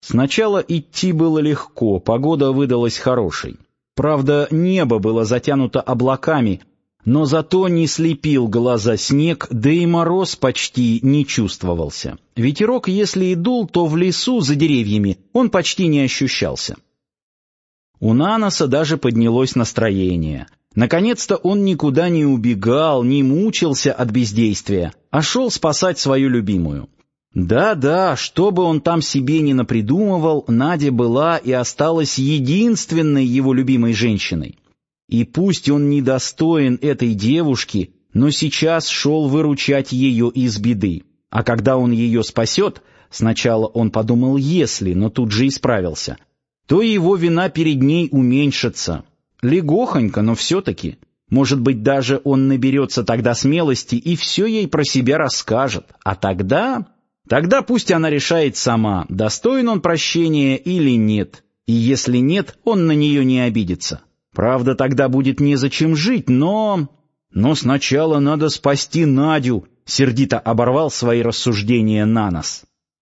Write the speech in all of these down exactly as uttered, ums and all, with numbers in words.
Сначала идти было легко, погода выдалась хорошей. Правда, небо было затянуто облаками, но зато не слепил глаза снег, да и мороз почти не чувствовался. Ветерок, если и дул, то в лесу за деревьями он почти не ощущался. У Наноса даже поднялось настроение. Наконец-то он никуда не убегал, не мучился от бездействия, а шел спасать свою любимую. Да-да, что бы он там себе ни напридумывал, Надя была и осталась единственной его любимой женщиной. И пусть он недостоин этой девушки, но сейчас шел выручать ее из беды. А когда он ее спасет, сначала он подумал «если», но тут же исправился, то его вина перед ней уменьшится. Легохонько, но все-таки. Может быть, даже он наберется тогда смелости и все ей про себя расскажет. А тогда... Тогда пусть она решает сама, достоин он прощения или нет. И если нет, он на нее не обидится. Правда, тогда будет незачем жить, но... Но сначала надо спасти Надю, сердито оборвал свои рассуждения Нанос.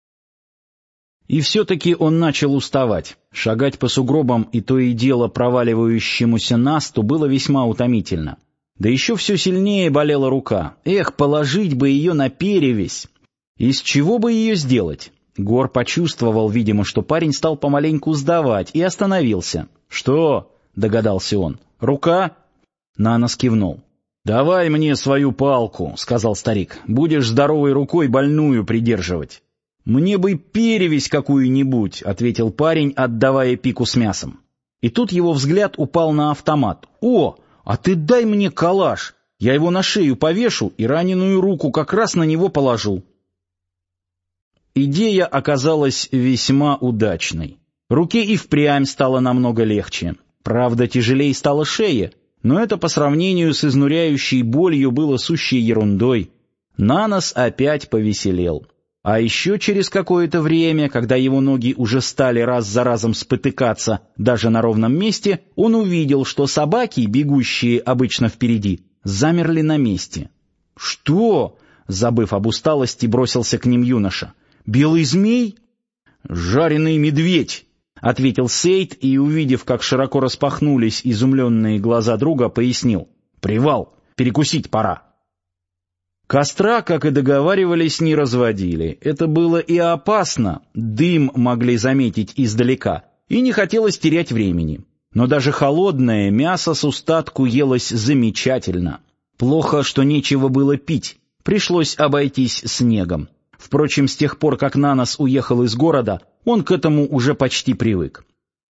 И все-таки он начал уставать. Шагать по сугробам и то и дело проваливающемуся насту было весьма утомительно. Да еще все сильнее болела рука. Эх, положить бы ее на перевязь! Из чего бы ее сделать? Гор почувствовал, видимо, что парень стал помаленьку сдавать, и остановился. «Что?» — догадался он. «Рука?» Нанос кивнул. «Давай мне свою палку», — сказал старик. «Будешь здоровой рукой больную придерживать». «Мне бы перевязь какую-нибудь», — ответил парень, отдавая пику с мясом. И тут его взгляд упал на автомат. «О, а ты дай мне калаш! Я его на шею повешу и раненую руку как раз на него положу». Идея оказалась весьма удачной. Руке и впрямь стало намного легче. Правда, тяжелее стала шея, но это по сравнению с изнуряющей болью было сущей ерундой. Нанос опять повеселел. А еще через какое-то время, когда его ноги уже стали раз за разом спотыкаться даже на ровном месте, он увидел, что собаки, бегущие обычно впереди, замерли на месте. «Что?» — забыв об усталости, бросился к ним юноша. «Белый змей?» «Жареный медведь», — ответил Сейд и, увидев, как широко распахнулись изумленные глаза друга, пояснил. «Привал, перекусить пора». Костра, как и договаривались, не разводили. Это было и опасно, дым могли заметить издалека, и не хотелось терять времени. Но даже холодное мясо с устатку елось замечательно. Плохо, что нечего было пить, пришлось обойтись снегом. Впрочем, с тех пор, как Нанос уехал из города, он к этому уже почти привык.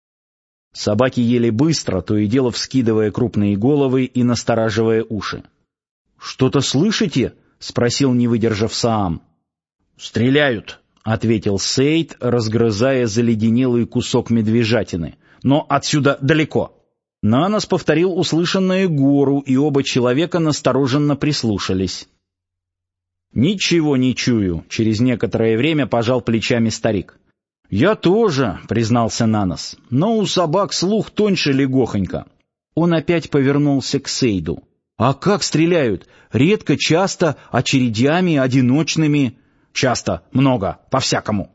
Собаки ели быстро, то и дело вскидывая крупные головы и настораживая уши. «Что-то слышите?» — спросил, не выдержав Саам. «Стреляют», — ответил Сейд, разгрызая заледенелый кусок медвежатины. «Но отсюда далеко». Нанос повторил услышанное Гору, и оба человека настороженно прислушались. «Ничего не чую», — через некоторое время пожал плечами старик. «Я тоже», — признался Нанос, — «но у собак слух тоньше легохонько». Он опять повернулся к Сейду. «А как стреляют? Редко, часто, очередями, одиночными?» «Часто, много, по-всякому».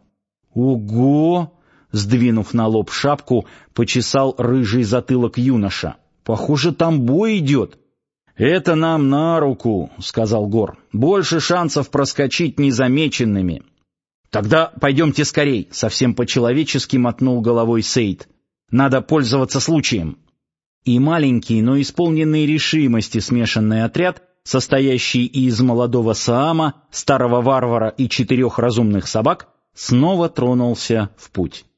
«Ого!» — сдвинув на лоб шапку, почесал рыжий затылок юноша. «Похоже, там бой идет». «Это нам на руку», — сказал Гор. «Больше шансов проскочить незамеченными». «Тогда пойдемте скорей», — совсем по-человечески мотнул головой Сейд. «Надо пользоваться случаем». И маленький, но исполненный решимости смешанный отряд, состоящий из молодого Саама, старого варвара и четырех разумных собак, снова тронулся в путь.